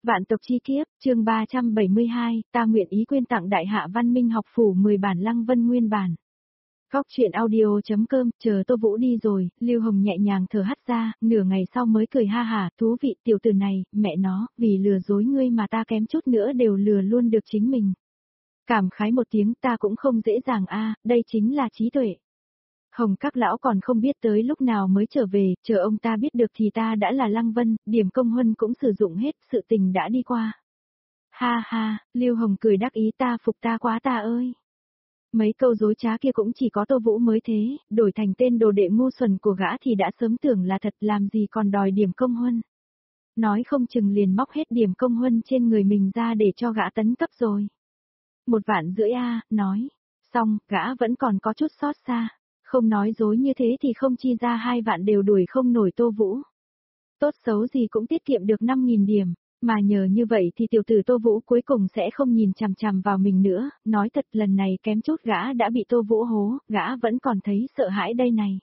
Vạn tộc chi kiếp, chương 372, ta nguyện ý quyên tặng Đại Hạ Văn Minh học phủ 10 bản Lăng Vân nguyên bản. Góc truyện audio.com, chờ Tô Vũ đi rồi, Lưu Hồng nhẹ nhàng thở hắt ra, nửa ngày sau mới cười ha hả, thú vị tiểu tử này, mẹ nó, vì lừa dối ngươi mà ta kém chút nữa đều lừa luôn được chính mình. Cảm khái một tiếng, ta cũng không dễ dàng a, đây chính là trí tuệ. Hồng các lão còn không biết tới lúc nào mới trở về, chờ ông ta biết được thì ta đã là Lăng Vân, điểm công huân cũng sử dụng hết, sự tình đã đi qua. Ha ha, Lưu Hồng cười đắc ý, ta phục ta quá ta ơi. Mấy câu dối trá kia cũng chỉ có Tô Vũ mới thế, đổi thành tên đồ đệ ngu xuẩn của gã thì đã sớm tưởng là thật, làm gì còn đòi điểm công huân. Nói không chừng liền móc hết điểm công huân trên người mình ra để cho gã tấn cấp rồi. 1,5 vạn a, nói. Xong, gã vẫn còn có chút xót xa. Không nói dối như thế thì không chi ra 2 vạn đều đuổi không nổi Tô Vũ. Tốt xấu gì cũng tiết kiệm được 5.000 điểm, mà nhờ như vậy thì tiểu tử Tô Vũ cuối cùng sẽ không nhìn chằm chằm vào mình nữa, nói thật lần này kém chút gã đã bị Tô Vũ hố, gã vẫn còn thấy sợ hãi đây này.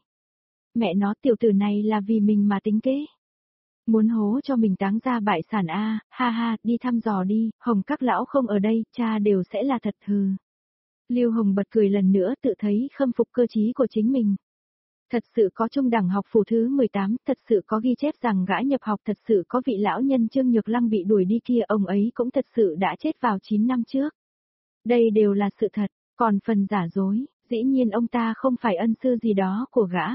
Mẹ nó tiểu tử này là vì mình mà tính kế. Muốn hố cho mình táng ra bại sản a, ha ha, đi thăm dò đi, Hồng các lão không ở đây, cha đều sẽ là thật hừ. Lưu Hồng bật cười lần nữa tự thấy khâm phục cơ trí của chính mình. Thật sự có trung đẳng học phủ thứ 18, thật sự có ghi chép rằng gã nhập học, thật sự có vị lão nhân Trương Nhược Lăng bị đuổi đi kia, ông ấy cũng thật sự đã chết vào 9 năm trước. Đây đều là sự thật, còn phần giả dối, dĩ nhiên ông ta không phải ân sư gì đó của gã.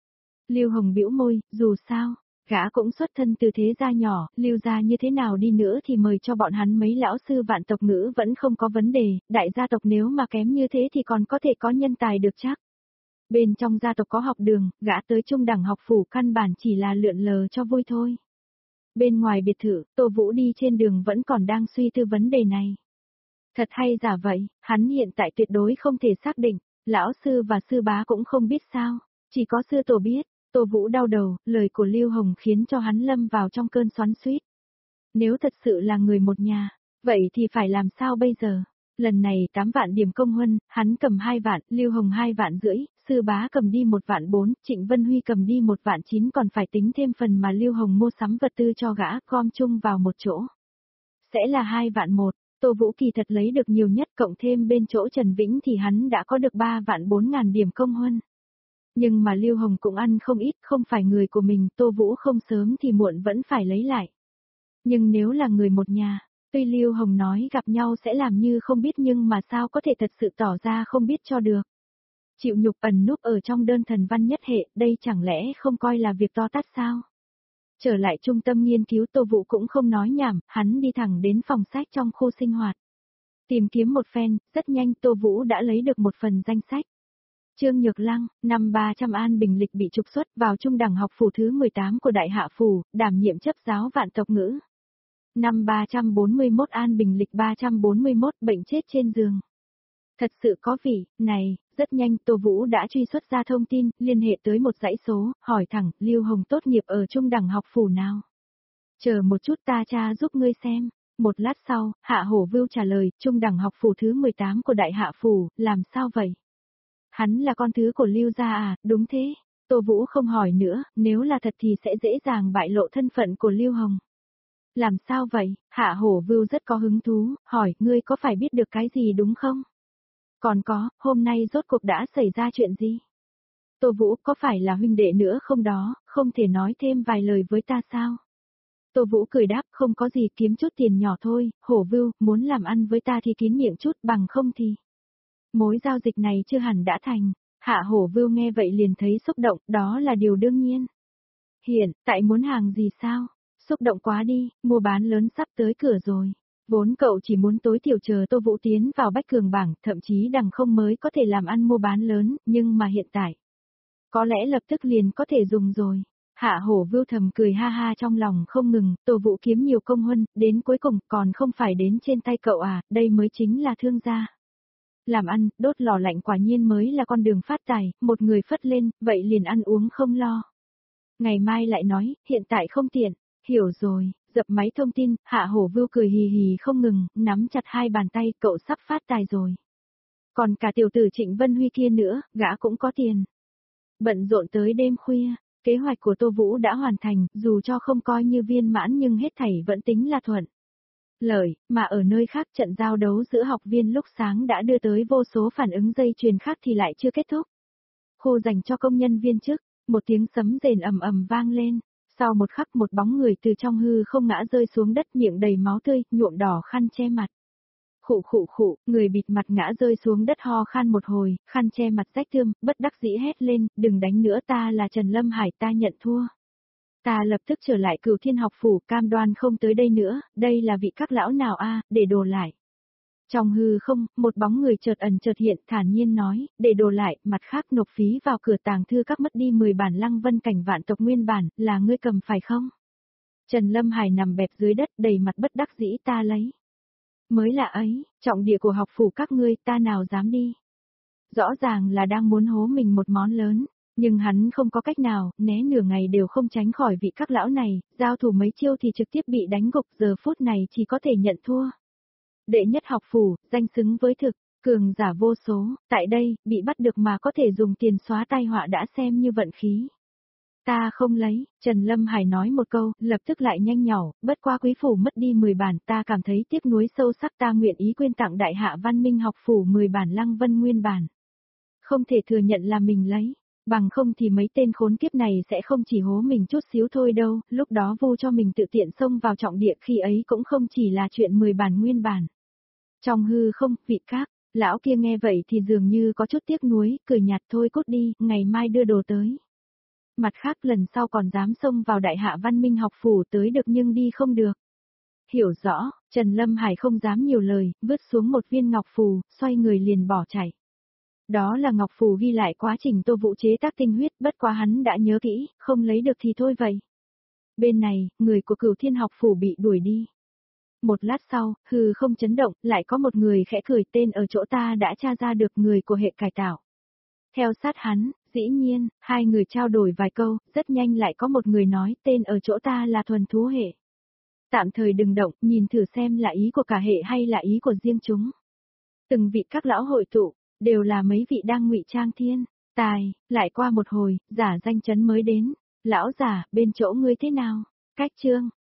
Lưu Hồng bĩu môi, dù sao, gã cũng xuất thân từ thế gia nhỏ, Lưu gia như thế nào đi nữa thì mời cho bọn hắn mấy lão sư vạn tộc ngữ vẫn không có vấn đề, đại gia tộc nếu mà kém như thế thì còn có thể có nhân tài được chắc. Bên trong gia tộc có học đường, gã tới trung đẳng học phủ căn bản chỉ là lượn lờ cho vui thôi. Bên ngoài biệt thự, Tô Vũ đi trên đường vẫn còn đang suy tư vấn đề này. Thật hay giả vậy, hắn hiện tại tuyệt đối không thể xác định, lão sư và sư bá cũng không biết sao, chỉ có sư tổ biết. Tô Vũ đau đầu, lời của Lưu Hồng khiến cho hắn lâm vào trong cơn xoắn xuýt. Nếu thật sự là người một nhà, vậy thì phải làm sao bây giờ? Lần này 8 vạn điểm công huân, hắn cầm 2 vạn, Lưu Hồng 2,5 vạn, sư bá cầm đi 1,4 vạn, Trịnh Vân Huy cầm đi 1,9 vạn, còn phải tính thêm phần mà Lưu Hồng mua sắm vật tư cho gã, gom chung vào một chỗ. Sẽ là 2,1 vạn, Tô Vũ kỳ thật lấy được nhiều nhất, cộng thêm bên chỗ Trần Vĩnh thì hắn đã có được 3,4 vạn điểm công huân. Nhưng mà Lưu Hồng cũng ăn không ít, không phải người của mình, Tô Vũ không sớm thì muộn vẫn phải lấy lại. Nhưng nếu là người một nhà, tuy Lưu Hồng nói gặp nhau sẽ làm như không biết nhưng mà sao có thể thật sự tỏ ra không biết cho được. Chịu nhục ẩn núp ở trong đơn thần văn nhất hệ, đây chẳng lẽ không coi là việc to tát sao? Trở lại trung tâm nghiên cứu, Tô Vũ cũng không nói nhảm, hắn đi thẳng đến phòng sách trong khu sinh hoạt. Tìm kiếm một phen, rất nhanh Tô Vũ đã lấy được một phần danh sách. Trương Nhược Lăng, năm 300 An Bình Lịch bị trục xuất vào trung đẳng học phủ thứ 18 của Đại Hạ Phủ, đảm nhiệm chấp giáo vạn tộc ngữ. Năm 341 An Bình Lịch 341 bệnh chết trên giường. Thật sự có vị, này, rất nhanh Tô Vũ đã truy xuất ra thông tin, liên hệ tới một dãy số, hỏi thẳng, Lưu Hồng tốt nghiệp ở trung đẳng học phủ nào? Chờ một chút ta tra giúp ngươi xem. Một lát sau, Hạ Hổ Vưu trả lời, trung đẳng học phủ thứ 18 của Đại Hạ Phủ, làm sao vậy? Hắn là con thứ của Lưu gia à, đúng thế. Tô Vũ không hỏi nữa, nếu là thật thì sẽ dễ dàng bại lộ thân phận của Lưu Hồng. Làm sao vậy? Hạ Hổ Vưu rất có hứng thú, hỏi, ngươi có phải biết được cái gì đúng không? Còn có, hôm nay rốt cuộc đã xảy ra chuyện gì? Tô Vũ có phải là huynh đệ nữa không đó, không thể nói thêm vài lời với ta sao? Tô Vũ cười đáp, không có gì, kiếm chút tiền nhỏ thôi, Hổ Vưu, muốn làm ăn với ta thì kín miệng chút, bằng không thì... Mối giao dịch này chưa hẳn đã thành. Hạ Hổ Vưu nghe vậy liền thấy xúc động, đó là điều đương nhiên. Hiện, tại muốn hàng gì sao? Xúc động quá đi, mua bán lớn sắp tới cửa rồi. Vốn cậu chỉ muốn tối thiểu chờ Tô Vũ tiến vào bách cường bảng, thậm chí đằng không mới có thể làm ăn mua bán lớn, nhưng mà hiện tại, có lẽ lập tức liền có thể dùng rồi. Hạ Hổ Vưu thầm cười ha ha trong lòng không ngừng, Tô Vũ kiếm nhiều công huân, đến cuối cùng còn không phải đến trên tay cậu à, đây mới chính là thương gia. Làm ăn, đốt lò lạnh quả nhiên mới là con đường phát tài, một người phất lên, vậy liền ăn uống không lo. Ngày mai lại nói, hiện tại không tiện, hiểu rồi, dập máy thông tin, Hạ Hổ Vưu cười hì hì không ngừng, nắm chặt hai bàn tay, cậu sắp phát tài rồi. Còn cả tiểu tử Trịnh Vân Huy kia nữa, gã cũng có tiền. Bận rộn tới đêm khuya, kế hoạch của Tô Vũ đã hoàn thành, dù cho không coi như viên mãn nhưng hết thảy vẫn tính là thuận. lợi, mà ở nơi khác trận giao đấu giữa học viên lúc sáng đã đưa tới vô số phản ứng dây chuyền khác thì lại chưa kết thúc. Khu dành cho công nhân viên chức, một tiếng sấm rền ầm ầm vang lên, sau một khắc một bóng người từ trong hư không ngã rơi xuống đất miệng đầy máu tươi, nhuộm đỏ khăn che mặt. Khụ khụ khụ, người bịt mặt ngã rơi xuống đất ho khan một hồi, khăn che mặt rách thương, bất đắc dĩ hét lên, đừng đánh nữa, ta là Trần Lâm Hải, ta nhận thua. Ta lập tức trở lại Cửu Thiên học phủ, cam đoan không tới đây nữa, đây là vị các lão nào a, để đồ lại. Trong hư không, một bóng người chợt ẩn chợt hiện, thản nhiên nói, để đồ lại, mặt khác nộp phí vào cửa tàng thư các mất đi 10 bản Lăng Vân cảnh vạn tộc nguyên bản, là ngươi cầm phải không? Trần Lâm Hải nằm bẹp dưới đất, đầy mặt bất đắc dĩ, ta lấy. Mới là ấy, trọng địa của học phủ các ngươi, ta nào dám đi. Rõ ràng là đang muốn hố mình một món lớn, nhưng hắn không có cách nào, né nửa ngày đều không tránh khỏi vị các lão này, giao thủ mấy chiêu thì trực tiếp bị đánh gục, giờ phút này chỉ có thể nhận thua. Đệ nhất học phủ, danh xứng với thực, cường giả vô số, tại đây, bị bắt được mà có thể dùng tiền xóa tai họa đã xem như vận khí. Ta không lấy, Trần Lâm Hải nói một câu, lập tức lại nhanh nhỏ, bất qua quý phủ mất đi 10 bản, ta cảm thấy tiếc nuối sâu sắc, ta nguyện ý quyên tặng đại hạ văn minh học phủ 10 bản Lăng Vân nguyên bản. Không thể thừa nhận là mình lấy, bằng không thì mấy tên khốn kiếp này sẽ không chỉ hố mình chút xíu thôi đâu, lúc đó vô cho mình tự tiện xông vào trọng địa khi ấy cũng không chỉ là chuyện 10 bản nguyên bản. Trong hư không, vị các, lão kia nghe vậy thì dường như có chút tiếc nuối, cười nhạt thôi cút đi, ngày mai đưa đồ tới. Mặt khác lần sau còn dám xông vào đại hạ văn minh học phủ tới được nhưng đi không được. Hiểu rõ, Trần Lâm Hải không dám nhiều lời, vứt xuống một viên ngọc phù, xoay người liền bỏ chạy. Đó là ngọc phù ghi lại quá trình Tô Vũ chế tác tinh huyết, bất quá hắn đã nhớ kỹ, không lấy được thì thôi vậy. Bên này, người của Cửu Thiên học phủ bị đuổi đi. Một lát sau, hư không chấn động, lại có một người khẽ cười, tên ở chỗ ta đã tra ra được, người của hệ cải tạo. Theo sát hắn, dĩ nhiên, hai người trao đổi vài câu, rất nhanh lại có một người nói, tên ở chỗ ta là thuần thú hệ. Tạm thời đừng động, nhìn thử xem là ý của cả hệ hay là ý của riêng chúng. Từng vị các lão hội tụ, đều là mấy vị đang ngụy trang thiên, tài, lại qua một hồi, giả danh chấn mới đến. Lão giả, bên chỗ ngươi thế nào? Cách chương,